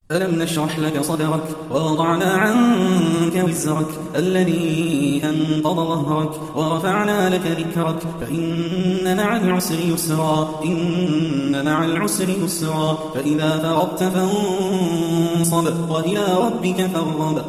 ألم نشرح لك صدرك ووضعنا عنك وزرك الذي أنقض ظهرك ورفعنا لك ذكرك فإن مع العسر يسرا إن مع العسر يسرا فإذا فرغت فانصب وإلى ربك فارغب